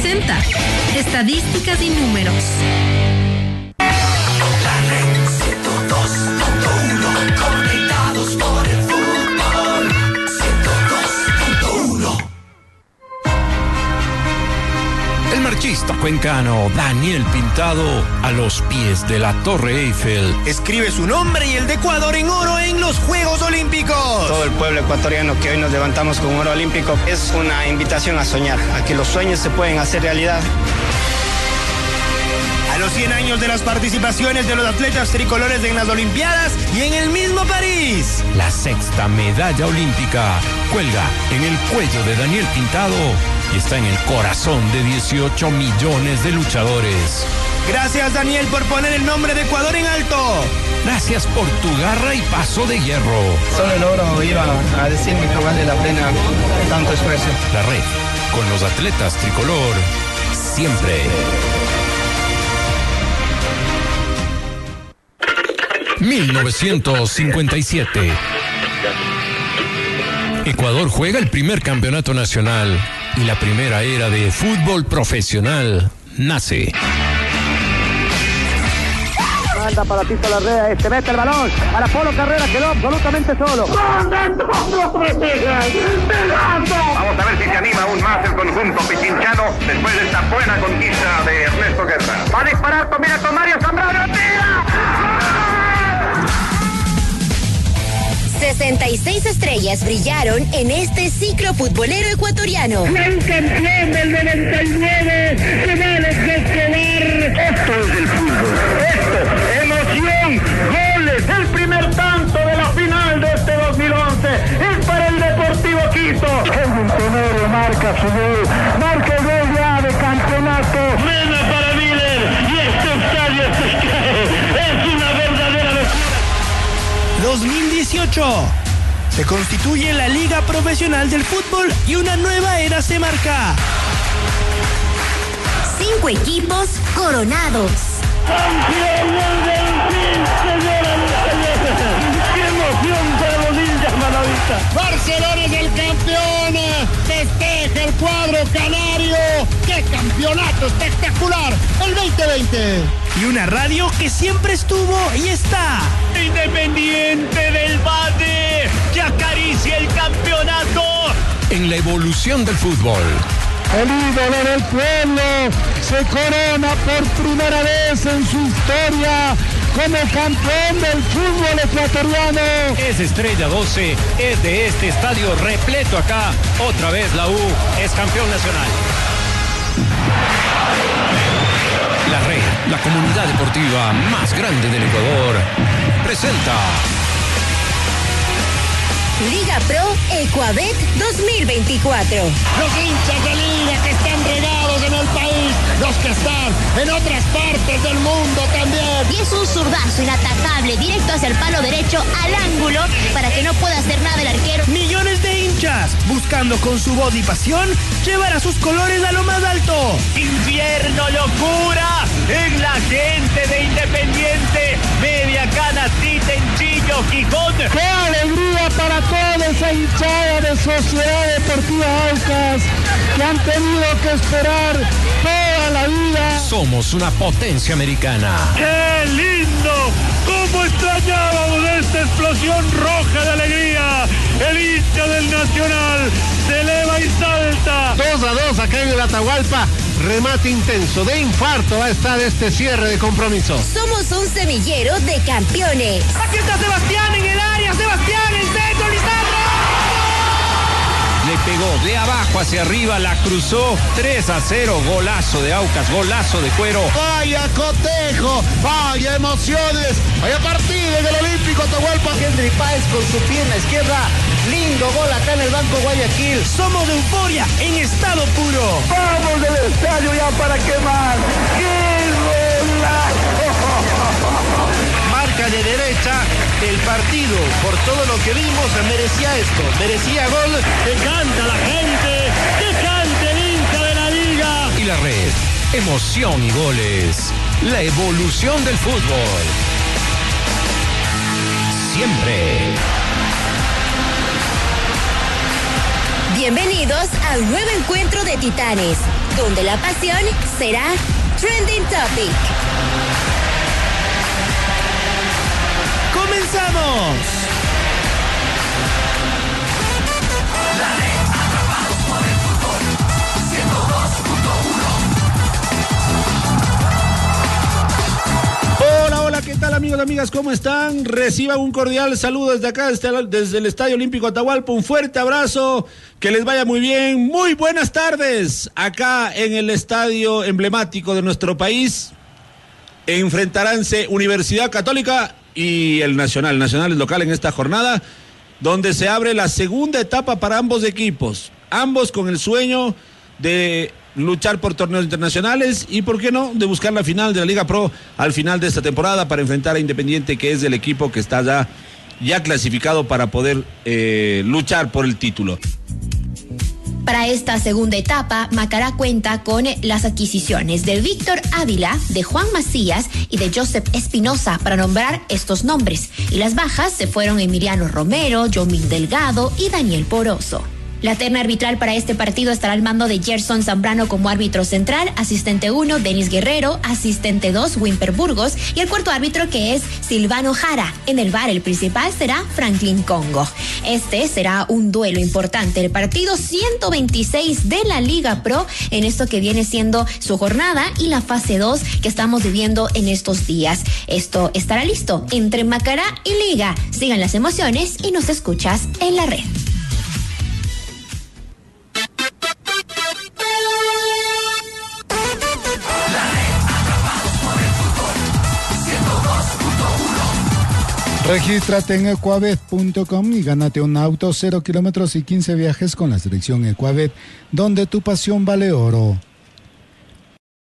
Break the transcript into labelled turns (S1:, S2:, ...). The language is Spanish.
S1: presenta Estadísticas y Números.
S2: La red 102.1, conectados por el fútbol. 102.1.
S3: El marchista cuencano Daniel Pintado, a los pies de la Torre Eiffel,
S4: escribe su nombre y el de Ecuador en oro en los Juegos Olímpicos.
S5: Todo el pueblo ecuatoriano que hoy nos levantamos con oro olímpico es una invitación a soñar, a que los sueños se pueden hacer realidad.
S4: A los 100 años de las participaciones de los atletas tricolores en las Olimpiadas y en el mismo París,
S3: la sexta medalla olímpica cuelga en el cuello de Daniel Pintado y está en el corazón de 18 millones de luchadores.
S4: Gracias, Daniel, por poner el nombre de Ecuador en alto.
S3: Gracias por tu garra y paso de hierro.
S5: Solo el oro iba a decirme que vale la pena tanto esfuerzo.
S3: La red, con los atletas tricolor, siempre. ...1957... Ecuador juega el primer campeonato nacional y la primera era de fútbol profesional nace.
S6: Manda para Tito Larrea, mete el balón, para Polo Carrera, quedó absolutamente solo.
S7: Vamos a ver si se anima aún más el conjunto pichinchano después de esta buena conquista de Ernesto Guerra.
S6: Va a disparar, mira con Mario Zambrano, tira.
S8: 66 estrellas brillaron en este ciclo futbolero ecuatoriano.
S7: El campeón del 99, González Escobar. Esto es el fútbol. Esto, emoción, goles. El primer tanto de la final de este 2011 es para el Deportivo Quito.
S6: Kevin Tenero marca su gol, marca el gol ya de campeonato.
S7: Mena para Miller y este estadio se cae. Es una verdadera locura.
S4: 2018. Se constituye la Liga Profesional del Fútbol y una nueva era se marca.
S8: 5 equipos coronados.
S7: ¡Campeones del fin, señoras y señores! ¡Qué emoción para los hinchas manavistas! ¡Barcelona es el campeón! ¡Festeja el cuadro canario! ¡Qué campeonato espectacular! ¡El 2020!
S4: Y una radio que siempre estuvo y está.
S7: ¡Independiente del Valle! ¡Que acaricia el campeonato!
S3: En la evolución del fútbol.
S6: El ídolo del pueblo se corona por primera vez en su historia como campeón del fútbol ecuatoriano.
S3: Es Estrella 12, es de este estadio repleto acá. Otra vez la U es campeón nacional. La red, la comunidad deportiva más grande del Ecuador, presenta
S8: Liga Pro Ecuabet 2024.
S7: Los hinchas de Liga que están regados en el país, los que están en otras partes del mundo también.
S8: Y es un zurdazo inatajable, directo hacia el palo derecho, al ángulo, para que no pueda hacer nada el arquero.
S4: Millones de hinchas buscando con su voz y pasión llevar a sus colores a lo más alto.
S7: Infierno, locura en la gente de Independiente, media canastita en Chillo, Gijón.
S6: ¡Qué alegría para toda esa hinchada de Sociedad Deportiva Aucas que han tenido que esperar toda la vida!
S3: Somos una potencia americana.
S7: ¡Qué lindo! ¿Cómo extrañábamos esta explosión roja de alegría? El hincha del Nacional se eleva y salta.
S9: 2-2 acá en el Atahualpa. Remate intenso, de infarto va a estar este cierre de compromiso.
S8: Somos un semillero de campeones.
S4: Aquí está Sebastián en el área, Sebastián, el centro, Lisandro.
S3: Le pegó de abajo hacia arriba, la cruzó 3-0, golazo de Aucas, golazo de Cuero.
S9: Vaya cotejo, vaya emociones, vaya partido en el Olímpico Atahualpa.
S6: Henry Páez con su pierna izquierda, lindo gol acá en el Banco Guayaquil.
S4: Somos de euforia en estado puro.
S6: Vamos del estadio ya para quemar. ¡Qué golazo!
S9: Marca de derecha, el partido, por todo lo que vimos, merecía esto, merecía gol.
S7: ¡Que canta la gente! ¡Que cante el hincha de la Liga!
S3: Y la red, emoción y goles, la evolución del fútbol. Siempre.
S8: Bienvenidos al nuevo encuentro de Titanes, donde la pasión será Trending Topic.
S4: ¡Comenzamos! Hola, ¿qué tal amigos y amigas? ¿Cómo están? Reciban un cordial saludo desde acá, desde el Estadio Olímpico Atahualpa. Un fuerte abrazo, que les vaya muy bien. Muy buenas tardes. Acá en el estadio emblemático de nuestro país enfrentaránse Universidad Católica y el Nacional. Nacional es local en esta jornada, donde se abre la segunda etapa para ambos equipos. Ambos con el sueño de luchar por torneos internacionales y, ¿por qué no?, de buscar la final de la Liga Pro al final de esta temporada para enfrentar a Independiente, que es el equipo que está ya clasificado para poder luchar por el título.
S8: Para esta segunda etapa, Macará cuenta con las adquisiciones de Víctor Ávila, de Juan Macías y de Joseph Espinosa, para nombrar estos nombres. Y las bajas se fueron Emiliano Romero, Yomil Delgado y Daniel Poroso. La terna arbitral para este partido estará al mando de Gerson Zambrano como árbitro central, asistente 1, Denis Guerrero, asistente 2, Wimper Burgos, y el cuarto árbitro, que es Silvano Jara. En el VAR, el principal será Franklin Congo. Este será un duelo importante, el partido 126 de la Liga Pro, en esto que viene siendo su jornada y la fase 2 que estamos viviendo en estos días. Esto estará listo entre Macará y Liga. Sigan las emociones y nos escuchas en la red.
S6: Regístrate en ecuabet.com y gánate un auto, 0 kilómetros y 15 viajes con la selección Ecuabet, donde tu pasión vale oro.